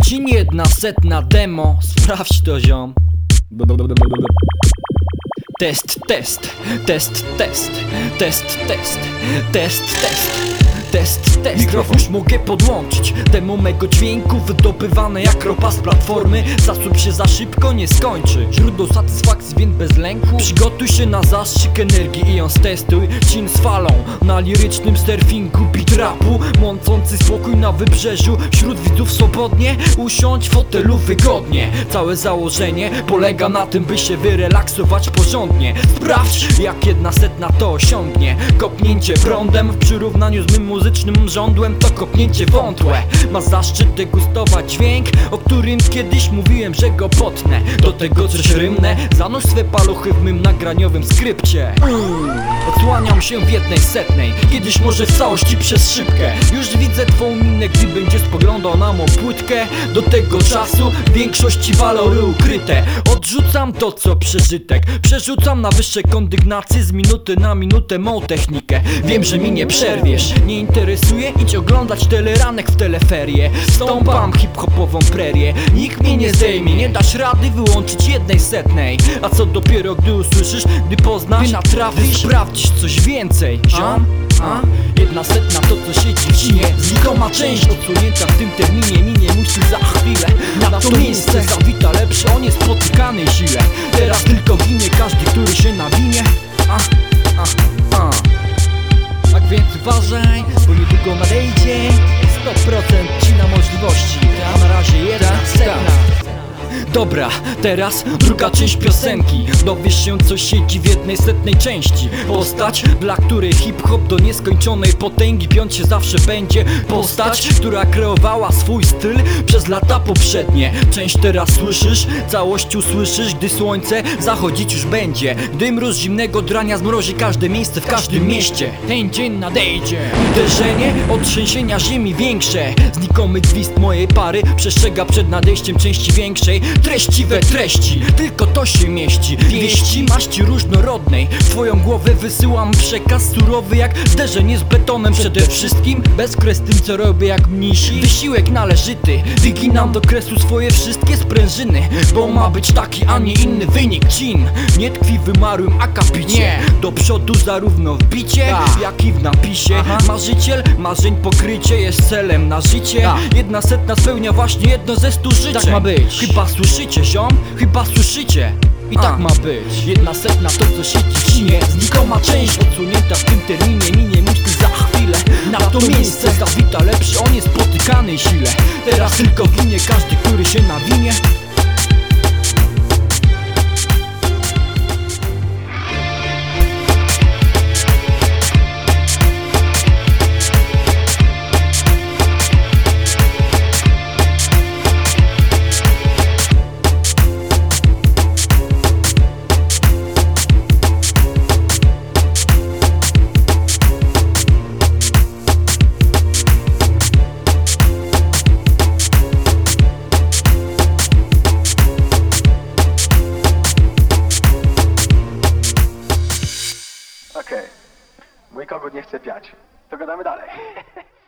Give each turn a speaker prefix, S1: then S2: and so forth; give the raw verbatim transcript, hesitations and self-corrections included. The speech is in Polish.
S1: Dzień jedna setna demo, sprawdź to, ziom. Test, test, test, test, test, test, test, test, test, test. Mikrofon już mogę podłączyć. Demo mego dźwięku wydobywane jak ropa z platformy. Zasób się za szybko nie skończy. Źródło satysfakcji, więc bez lęku. Przygotuj się na zastrzyk energii i ją stestuj. Chin z falą na lirycznym surfingu, beat rapu mącący spokój na wybrzeżu. Wśród widzów swobodnie usiądź w fotelu wygodnie. Całe założenie polega na tym, by się wyrelaksować porządnie. Sprawdź, jak jedna setna to osiągnie. Kopnięcie prądem w przyrównaniu z mym muzycznym żądłem to kopnięcie wątłe. Ma zaszczyt degustować dźwięk, o którym kiedyś mówiłem, że go potnę. Do tego coś rymne, zanurz swe paluchy w mym nagraniowym skrypcie. mm. Odsłaniam się w jednej setnej, kiedyś może w całości przez szybkę. Już widzę twą minę, gdy będziesz spoglądał na mą płytkę. Do tego czasu w większości walory ukryte. Odrzucam to co przeżytek, przerzucam na wyższe kondygnacje. Z minuty na minutę mą technikę. Wiem, że mi nie przerwiesz, nie interesuje, idź oglądać teleranek w teleferie. Stąpam hip-hopową prerię, nikt mnie nie zdejmie. Nie dasz rady wyłączyć jednej setnej. A co dopiero gdy usłyszysz, gdy poznasz, gdy natrafisz, sprawdzisz coś więcej, ziom. A? Jedna setna to co siedzi w cinie. Znikoma część odsunięta w tym terminie. Minie musi za chwilę. Na to miejsce zawita lepsze o niespotykanej sile. Teraz tylko ginie każdy, który się nawinie. A, a, a. Tak więc uważaj, bo niedługo nadejdzie sto procent ci na możliwości. A na razie jedna setna. Dobra, teraz druga część piosenki. Dowiesz się co siedzi w jednej setnej części. Postać, dla której hip-hop do nieskończonej potęgi piąć się zawsze będzie. Postać, która kreowała swój styl przez lata poprzednie. Część teraz słyszysz, całość usłyszysz, gdy słońce zachodzić już będzie. Gdy mróz zimnego drania zmrozi każde miejsce w każdym mieście. Ten dzień nadejdzie. Uderzenie od trzęsienia ziemi większe. Znikomy twist mojej pary przestrzega przed nadejściem części większej. Treściwe treści, tylko to się mieści. Wieści maści różnorodnej. W twoją głowę wysyłam przekaz surowy jak zderzenie z betonem. Przede wszystkim bez kres tym co robię jak mnisi. Wysiłek należyty, wyginam do kresu swoje wszystkie sprężyny. Bo ma być taki, a nie inny wynik. Chin nie tkwi w wymarłym akapicie. Do przodu zarówno w bicie, jak i w napisie. Aha. Marzyciel marzeń pokrycie jest celem na życie. Ta. Jedna setna spełnia właśnie jedno ze stu życzeń. Tak ma być. Chyba słyszycie, ziom? Chyba słyszycie? I A. tak ma być. Jedna setna to co siedzi w cinie. Znikoma część odsunięta w tym terminie. Minie myśli za chwilę. Na to miejsce zawita lepsze o niespotykanej sile. Teraz tylko ginie każdy, który się nawinie.
S2: Okej, mój kogut nie chce piać, to gadamy dalej.